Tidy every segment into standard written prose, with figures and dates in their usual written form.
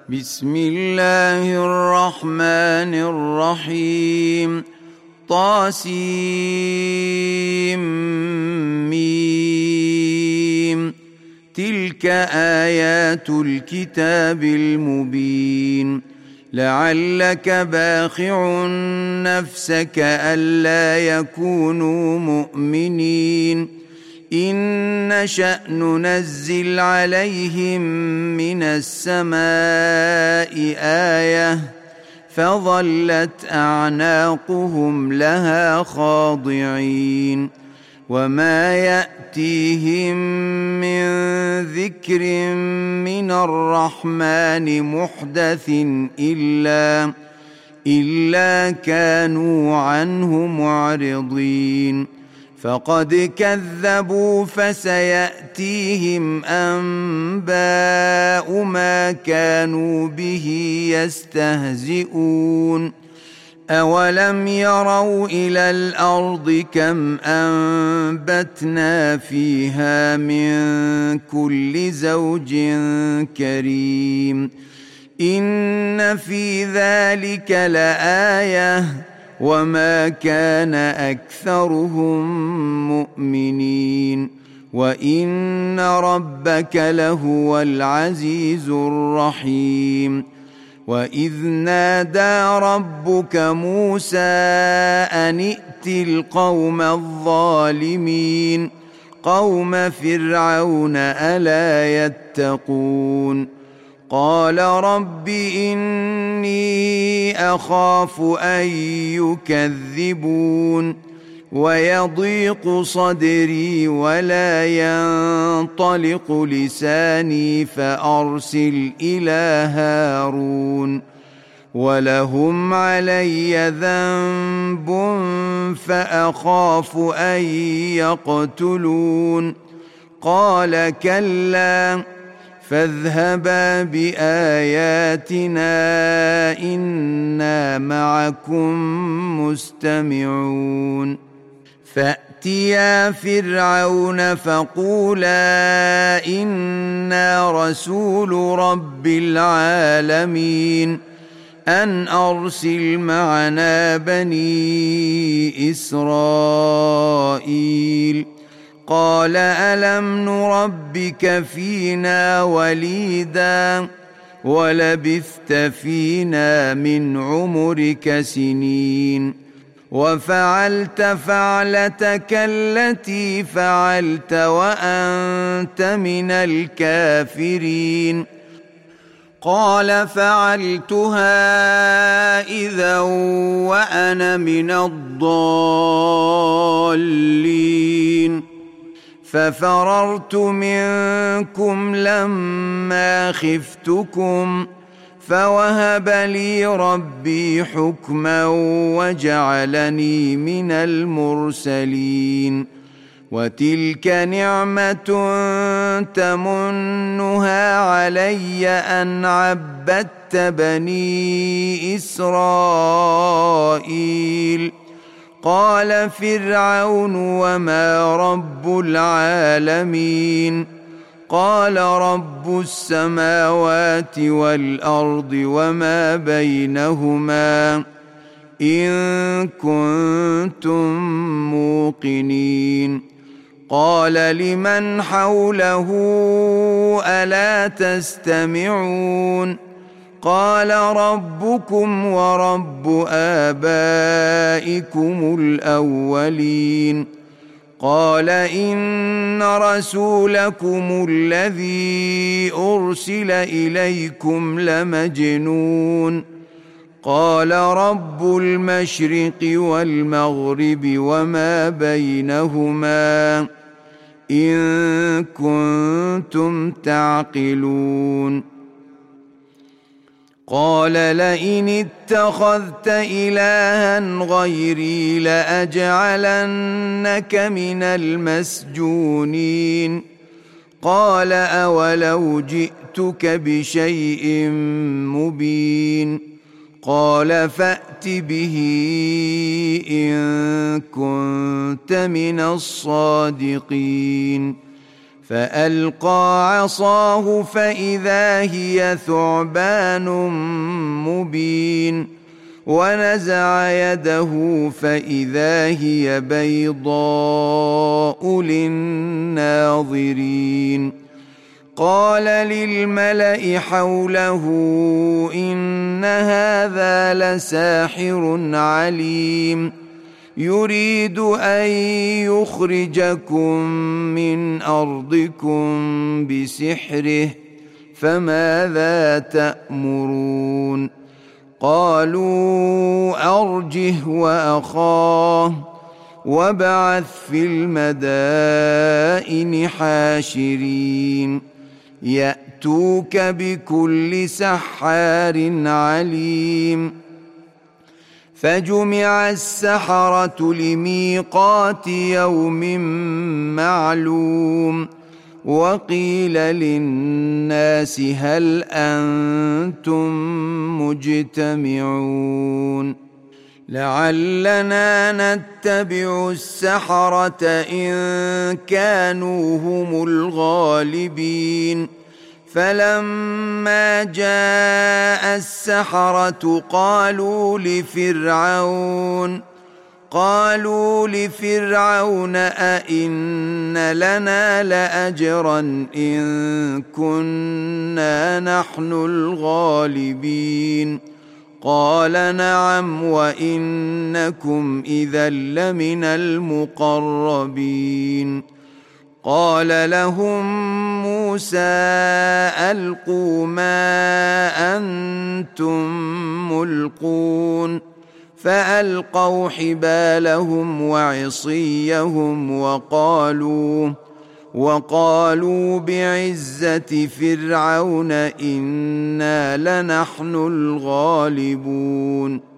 بسم الله الرحمن الرحيم. طاسيم. تلك آيات الكتاب المبين. لعلك باخع نفسك ألا يكونوا مؤمنين إن نشأ ننزل عليهم من السماء آية فظلت أعناقهم لها خاضعين وما يأتيهم من ذكر من الرحمن محدث إلا كانوا عنه معرضين فقد كذبوا فسيأتيهم أنباء ما كانوا به يستهزئون أولم يروا إلى الأرض كم أنبتنا فيها من كل زوج كريم إن في ذلك لآية وما كان أكثرهم مؤمنين وإن ربك لهو العزيز الرحيم وإذ نادى ربك موسى أن ائت القوم الظالمين قوم فرعون ألا يتقون قال رب إني أخاف أن يكذبون ويضيق صدري ولا ينطلق لساني فأرسل إلى هارون ولهم علي ذنب فأخاف أن يقتلون قال كلا فاذهبا بآياتنا إنا معكم مستمعون فأتيا فرعون فقولا إنا رسول رب العالمين أن أرسل معنا بني إسرائيل قال ألم نربك فينا وليدا ولبثت فينا من عمرك سنين وفعلت فعلتك التي فعلت وأنت من الكافرين قال فعلتها إذا وأنا من الضالين ففررت منكم لما خفتكم فوهب لي ربي حكما وجعلني من المرسلين وتلك نعمة تمنها علي أن عبدت بني إسرائيل قال فرعون وما رب العالمين قال رب السماوات والأرض وما بينهما إن كنتم موقنين قال لمن حوله ألا تستمعون قال ربكم ورب آبائكم الأولين قال إن رسولكم الذي أرسل إليكم لمجنون قال رب المشرق والمغرب وما بينهما إن كنتم تعقلون قال لئن اتخذت إلها غيري لأجعلنك من المسجونين قال أولو جئتك بشيء مبين قال فأت به إن كنت من الصادقين فألقى عصاه فإذا هي ثعبان مبين ونزع يده فإذا هي بيضاء للناظرين قال للملأ حوله إن هذا لساحر عليم يريد أن يخرجكم من أرضكم بسحره فماذا تأمرون قالوا أرجه وأخاه وابعث في المدائن حاشرين يأتوك بكل سحار عليم فجمع السحرة لميقات يوم معلوم وقيل للناس هل أنتم مجتمعون لعلنا نتبع السحرة إن كانوا هم الغالبين فلما جاء السحرة قالوا لفرعون أئن لنا لأجرا إن كنا نحن الغالبين قال نعم وإنكم إذا لمن المقربين قال لهم موسى ألقوا ما أنتم ملقون فألقوا حبالهم وعصيهم وقالوا بعزة فرعون إنا لنحن الغالبون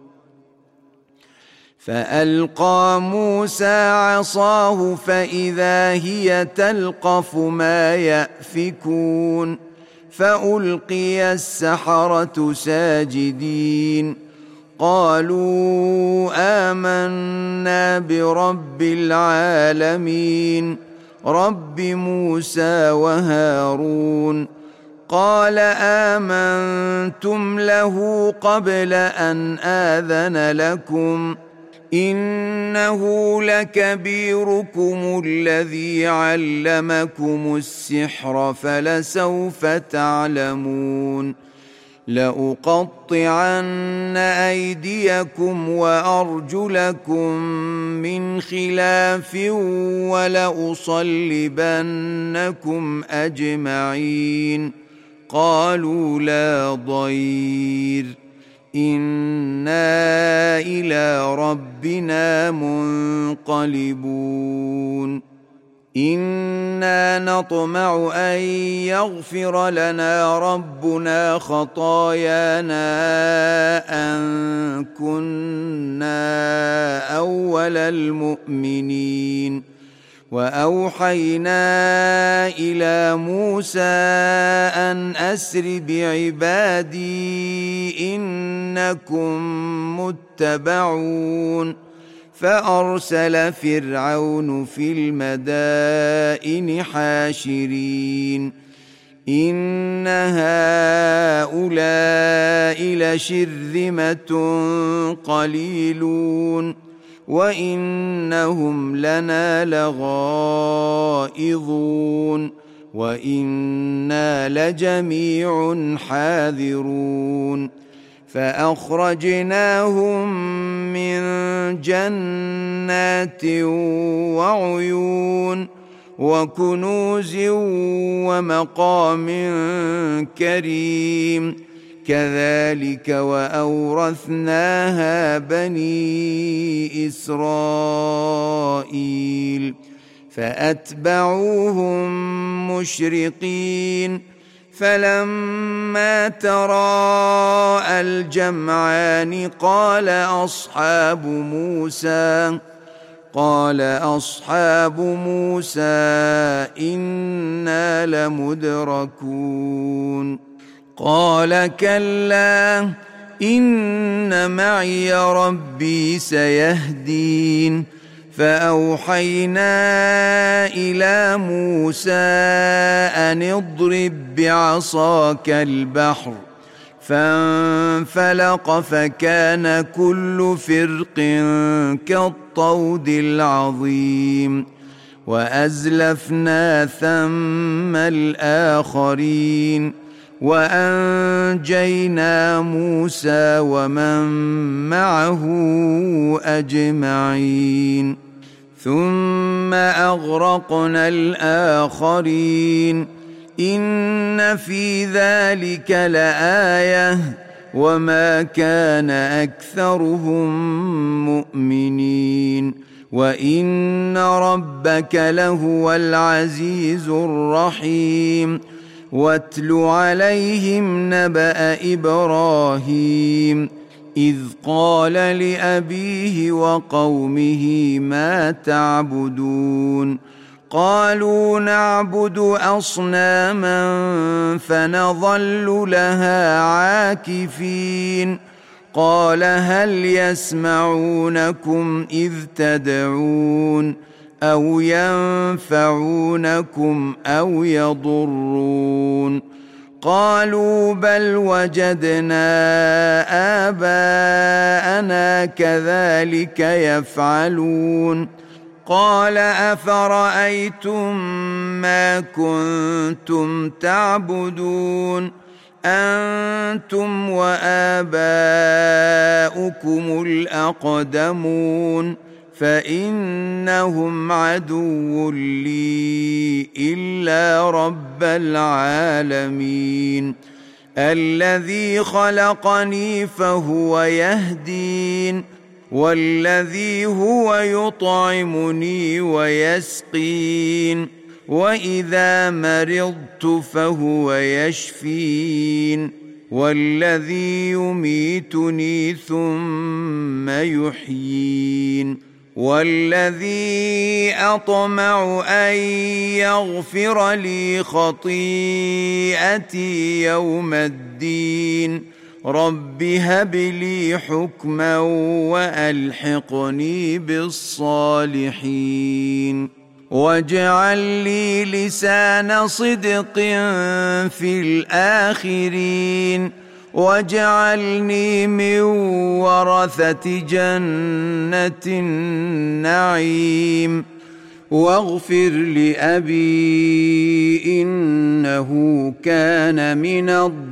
فألقى موسى عصاه فإذا هي تلقف ما يأفكون فألقي السحرة ساجدين قالوا آمنا برب العالمين رب موسى وهارون قال آمنتم له قبل أن آذن لكم إنه لكبيركم الذي علمكم السحر فلسوف تعلمون لأقطعن أيديكم وأرجلكم من خلاف ولأصلبنكم أجمعين قالوا لا ضير إنا إلى ربنا منقلبون إنا نطمع أن يغفر لنا ربنا خطايانا أن كنا أول المؤمنين وأوحينا إلى موسى أن أسر بعبادي إنكم متبعون فأرسل فرعون في المدائن حاشرين إن هؤلاء لشرذمة قليلون وإنهم لنا لغائظون وإنا لجميع حاذرون فأخرجناهم من جنات وعيون وكنوز ومقام كريم كذلك وأورثناها بني إسرائيل فأتبعوهم مشرقين فلما تراءى الجمعان قال أصحاب موسى إنا لمدركون قال كلا إن معي ربي سيهدين فأوحينا إلى موسى أن اضرب بعصاك البحر فانفلق فكان كل فرق كالطود العظيم وأزلفنا ثم الآخرين وأنجينا موسى ومن معه أجمعين ثم أغرقنا الآخرين إن في ذلك لآية وما كان أكثرهم مؤمنين وإن ربك لهو العزيز الرحيم واتل عليهم نبأ إبراهيم إذ قال لأبيه وقومه ما تعبدون قالوا نعبد أصناما فنظل لها عاكفين قال هل يسمعونكم إذ تدعون أو ينفعونكم أو يضرون قالوا بل وجدنا آباءنا كذلك يفعلون قال أفرأيتم ما كنتم تعبدون أنتم وآباؤكم الأقدمون فإنهم عدو لي إلا رب العالمين الذي خلقني فهو يهدين والذي هو يطعمني ويسقين وإذا مرضت فهو يشفين والذي يميتني ثم يحيين والذي أطمع أن يغفر لي خطيئتي يوم الدين رب هب لي حكما وألحقني بالصالحين واجعل لي لسان صدق في الآخرين واجعلني من ورثة جنة النعيم واغفر لأبي إنه كان من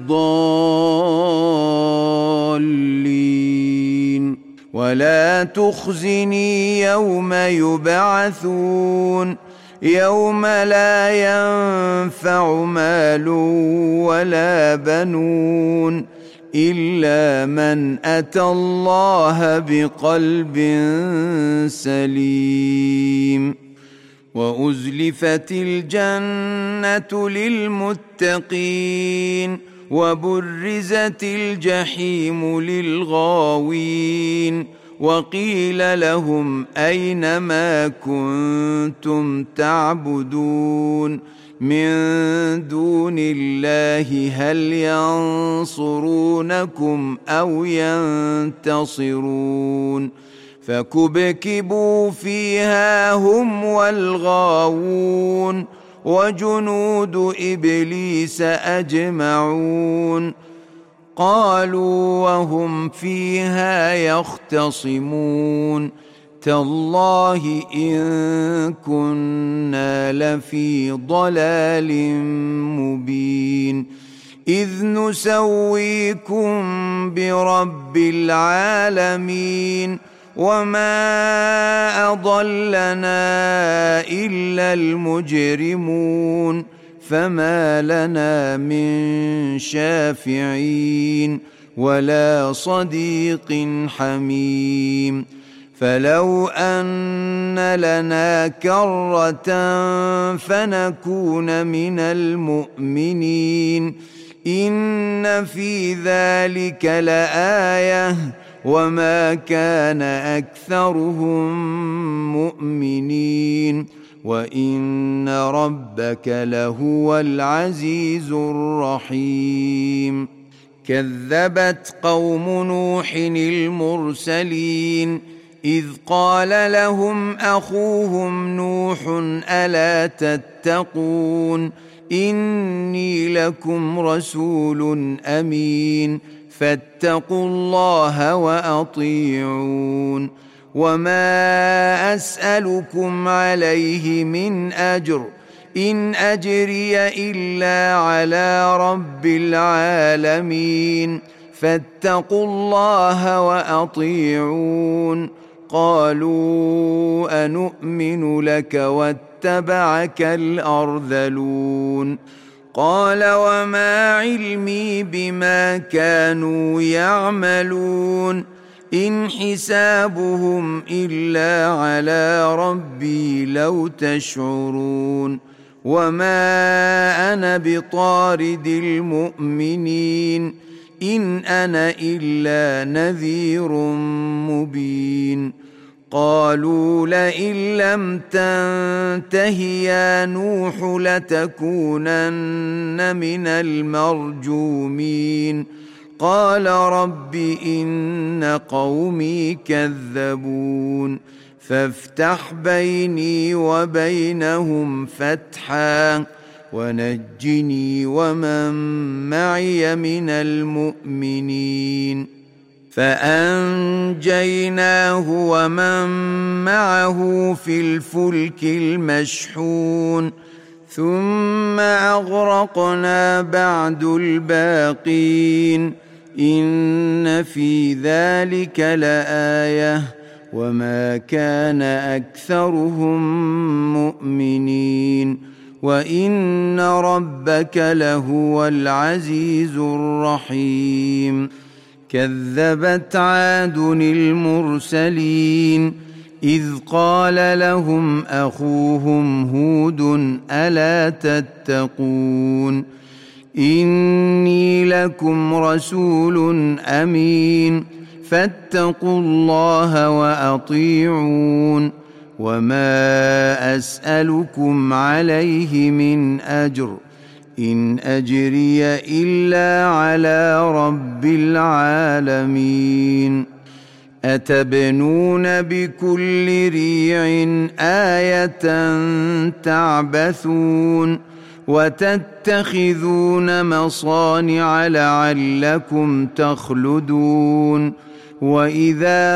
الضالين ولا تخزني يوم يبعثون يوم لا ينفع مال ولا بنون إلا من أتى الله بقلب سليم وأزلفت الجنة للمتقين وبرزت الجحيم للغاوين وقيل لهم أين ما كنتم تعبدون من دون الله هل ينصرونكم أو ينتصرون فكبكبوا فيها هم والغاوون وجنود إبليس أجمعون قالوا وهم فيها يختصمون تالله إن كنا لفي ضلال مبين إذ نسويكم برب العالمين وما أضلنا إلا المجرمون فما لنا من شافعين ولا صديق حميم فلو أن لنا كرة فنكون من المؤمنين إن في ذلك لآية وما كان أكثرهم مؤمنين وإن ربك لهو العزيز الرحيم كذبت قوم نوح المرسلين إذ قال لهم أخوهم نوح ألا تتقون إني لكم رسول أمين فاتقوا الله وأطيعون وما أسألكم عليه من أجر إن أجري إلا على رب العالمين فاتقوا الله وأطيعون قالوا أنؤمن لك واتبعك الأرذلون قال وما علمي بما كانوا يعملون إن حسابهم إلا على ربي لو تشعرون وما أنا بطارد المؤمنين إن أنا إلا نذير مبين قالوا لئن لم تنته يا نوح لتكونن من المرجومين قال رب إن قومي كذبون فافتح بيني وبينهم فتحا ونجني ومن معي من المؤمنين فأنجيناه ومن معه في الفلك المشحون ثم أغرقنا بعد الباقين إن في ذلك لآية وما كان أكثرهم مؤمنين وإن ربك لهو العزيز الرحيم كذبت عاد المرسلين إذ قال لهم أخوهم هود ألا تتقون إني لكم رسول أمين فاتقوا الله وأطيعون وما أسألكم عليه من أجر إن أجري إلا على رب العالمين أتبنون بكل ريع آية تعبثون وتتخذون مصانع لعلكم تخلدون وإذا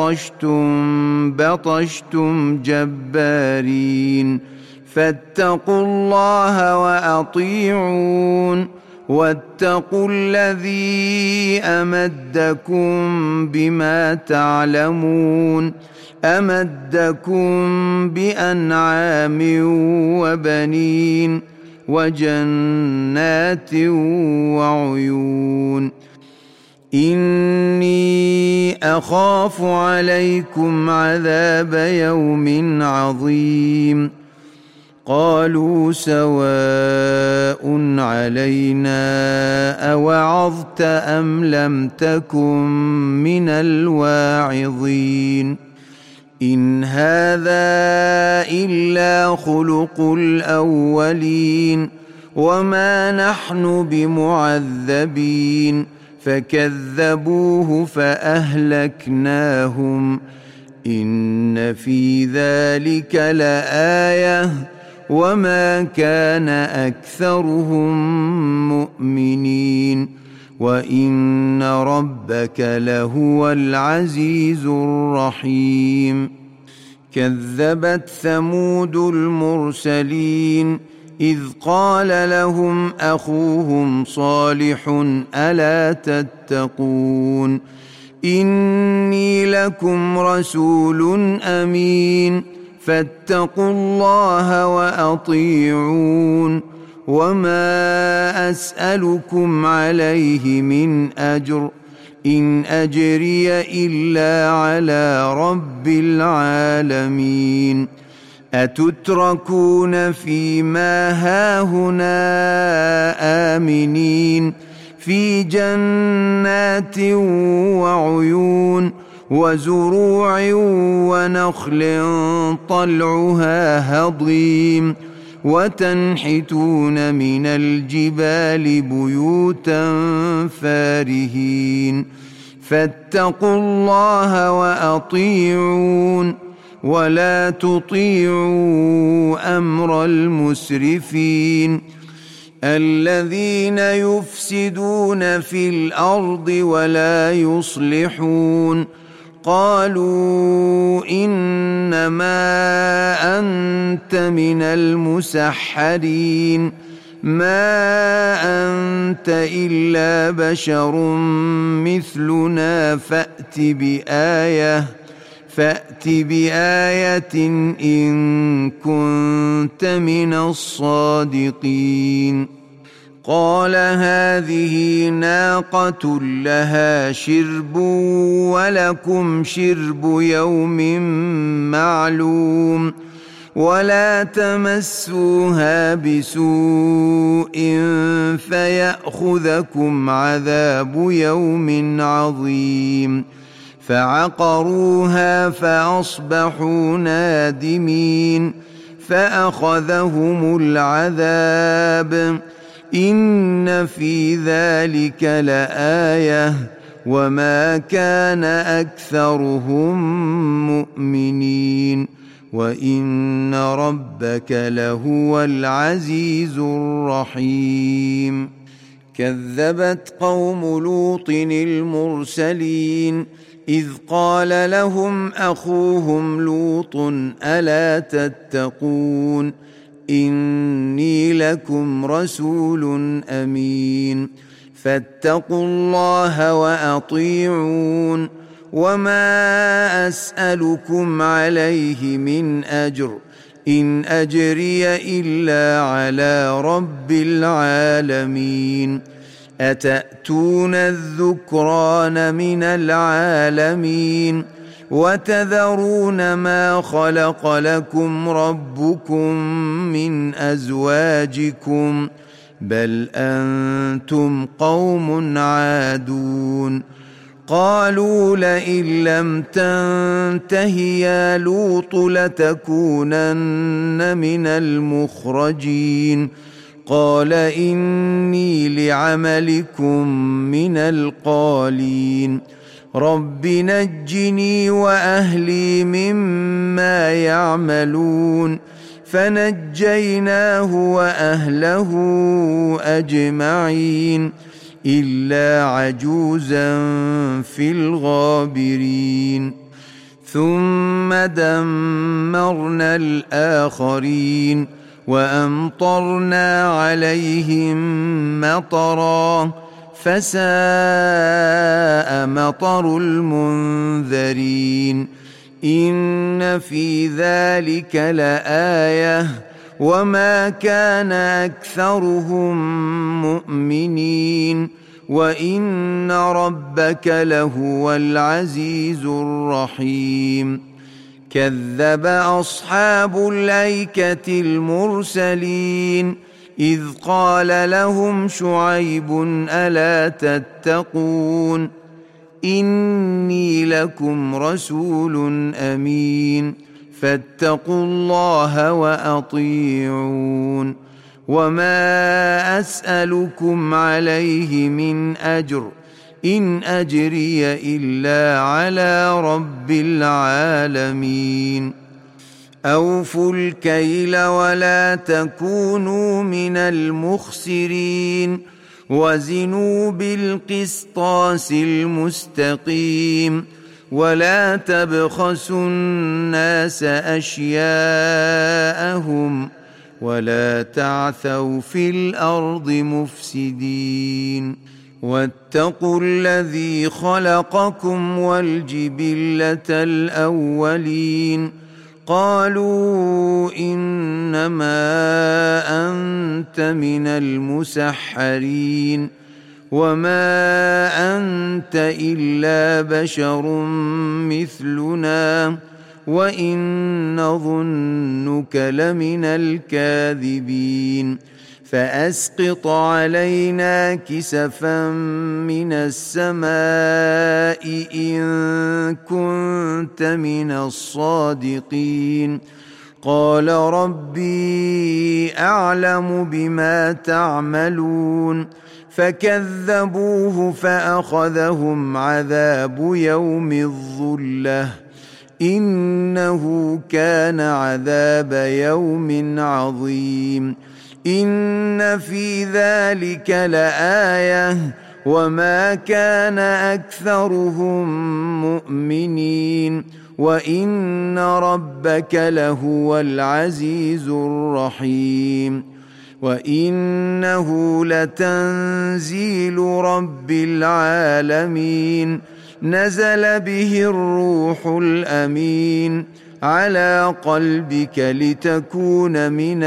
بطشتم جبارين فاتقوا الله وأطيعون واتقوا الذي أمدكم بما تعلمون أمدكم بأنعام وبنين وجنات وعيون إني أخاف عليكم عذاب يوم عظيم قالوا سواء علينا أوعظت أم لم تكن من الواعظين إن هذا إلا خلق الأولين وما نحن بمعذبين فكذبوه فأهلكناهم إن في ذلك لآية وما كان أكثرهم مؤمنين وإن ربك لهو العزيز الرحيم كذبت ثمود المرسلين إذ قال لهم أخوهم صالح ألا تتقون إني لكم رسول أمين فاتقوا الله وأطيعون وما أسألكم عليه من أجر إن أجري إلا على رب العالمين أتتركون فيما هاهنا آمنين في جنات وعيون وزروع ونخل طلعها هضيم وتنحتون من الجبال بيوتا فارهين فاتقوا الله وأطيعون ولا تطيعوا أمر المسرفين الذين يفسدون في الأرض ولا يصلحون قالوا إنما أنت من المسحرين ما أنت إلا بشر مثلنا فأت بآية إن كنت من الصادقين قال هذه ناقة لها شرب ولكم شرب يوم معلوم ولا تمسوها بسوء فيأخذكم عذاب يوم عظيم فعقروها فأصبحوا نادمين فأخذهم العذاب إن في ذلك لآية وما كان أكثرهم مؤمنين وإن ربك لهو العزيز الرحيم كذبت قوم لوط المرسلين إذ قال لهم أخوهم لوط ألا تتقون إني لكم رسول أمين فاتقوا الله وأطيعون وما أسألكم عليه من أجر إن أجري إلا على رب العالمين أتأتون الذكران من العالمين وتذرون ما خلق لكم ربكم من أزواجكم بل أنتم قوم عادون قالوا لئن لم تنته يا لوط لتكونن من المخرجين قال إني لعملكم من القالين رب نجني وأهلي مما يعملون فنجيناه وأهله أجمعين إلا عجوزا في الغابرين ثم دمرنا الآخرين وأمطرنا عليهم مطرا فساء مطر المنذرين إن في ذلك لآية وما كان أكثرهم مؤمنين وإن ربك لهو العزيز الرحيم كذب أصحاب الأيكة المرسلين إذ قال لهم شعيب ألا تتقون إني لكم رسول أمين فاتقوا الله وأطيعون وما أسألكم عليه من أجر إن أجري إلا على رب العالمين أوفوا الكيل ولا تكونوا من المخسرين وزنوا بالقسطاس المستقيم ولا تبخسوا الناس أشياءهم ولا تعثوا في الأرض مفسدين واتقوا الذي خلقكم والجبلة الأولين قالوا إنما أنت من المسحرين وما أنت إلا بشر مثلنا وإن نظنك لمن الكاذبين فأسقط علينا كسفا من السماء إن كنت من الصادقين قال ربي أعلم بما تعملون فكذبوه فأخذهم عذاب يوم الظلة إنه كان عذاب يوم عظيم إن في ذلك لآية وما كان أكثرهم مؤمنين وإن ربك لهو العزيز الرحيم وإنه لتنزيل رب العالمين نزل به الروح الأمين على قلبك لتكون من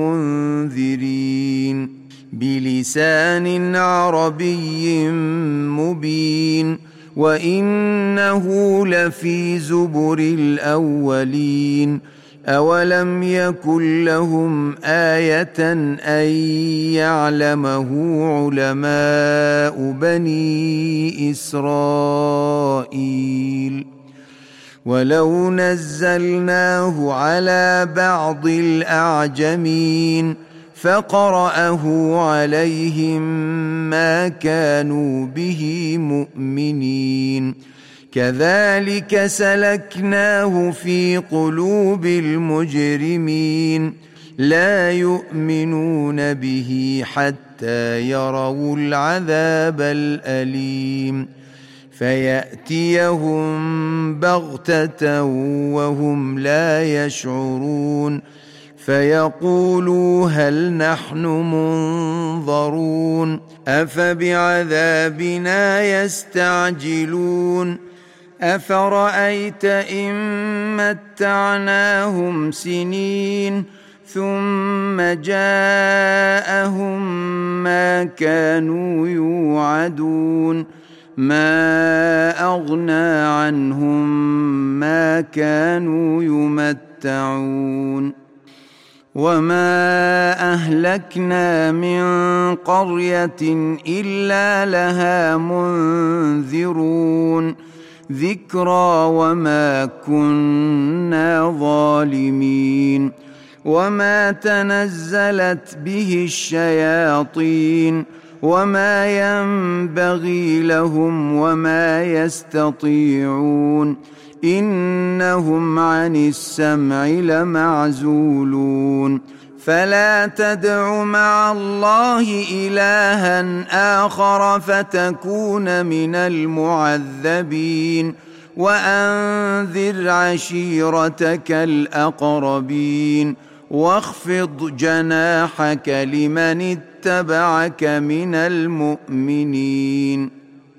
المنذرين بلسان عربي مبين وإنه لفي زبر الأولين أولم يكن لهم آية أن يعلمه علماء بني إسرائيل ولو نزلناه على بعض الأعجمين فقرأه عليهم ما كانوا به مؤمنين كذلك سلكناه في قلوب المجرمين لا يؤمنون به حتى يروا العذاب الأليم فيأتيهم بغتة وهم لا يشعرون فيقولوا هل نحن منظرون أفبعذابنا يستعجلون أفرأيت إن متعناهم سنين ثم جاءهم ما كانوا يوعدون ما أغنى عنهم ما كانوا يمتعون وما أهلكنا من قرية إلا لها منذرون ذكرى وما كنا ظالمين وما تنزلت به الشياطين وما ينبغي لهم وما يستطيعون إنهم عن السمع لمعزولون فلا تدع مع الله إلها آخر فتكون من المعذبين وأنذر عشيرتك الأقربين واخفض جناحك لمن اتبعك من المؤمنين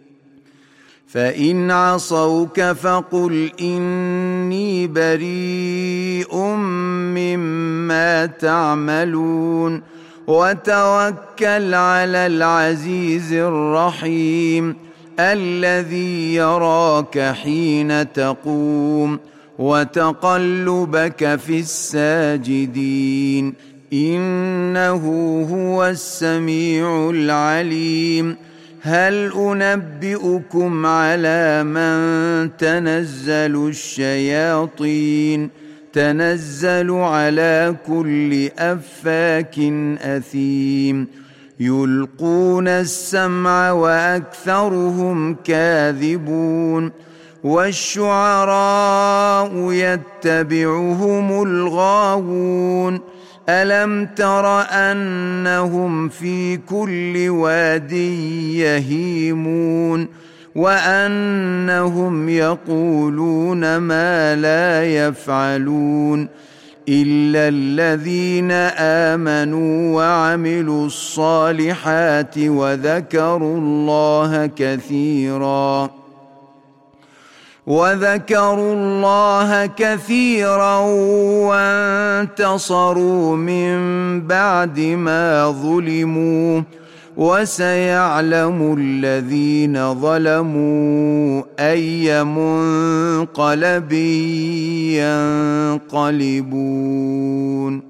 فإن عصوك فقل إني بريء مما تعملون وتوكل على العزيز الرحيم الذي يراك حين تقوم وتقلبك في الساجدين إنه هو السميع العليم هل أنبئكم على من تنزل الشياطين تنزل على كل أفاك أثيم يلقون السمع وأكثرهم كاذبون والشعراء يتبعهم الغاوون ألم تر أنهم في كل واد يهيمون وأنهم يقولون ما لا يفعلون إلا الذين آمنوا وعملوا الصالحات وذكروا الله كثيرا وانتصروا من بعد ما ظلموا وسيعلم الذين ظلموا أي منقلب ينقلبون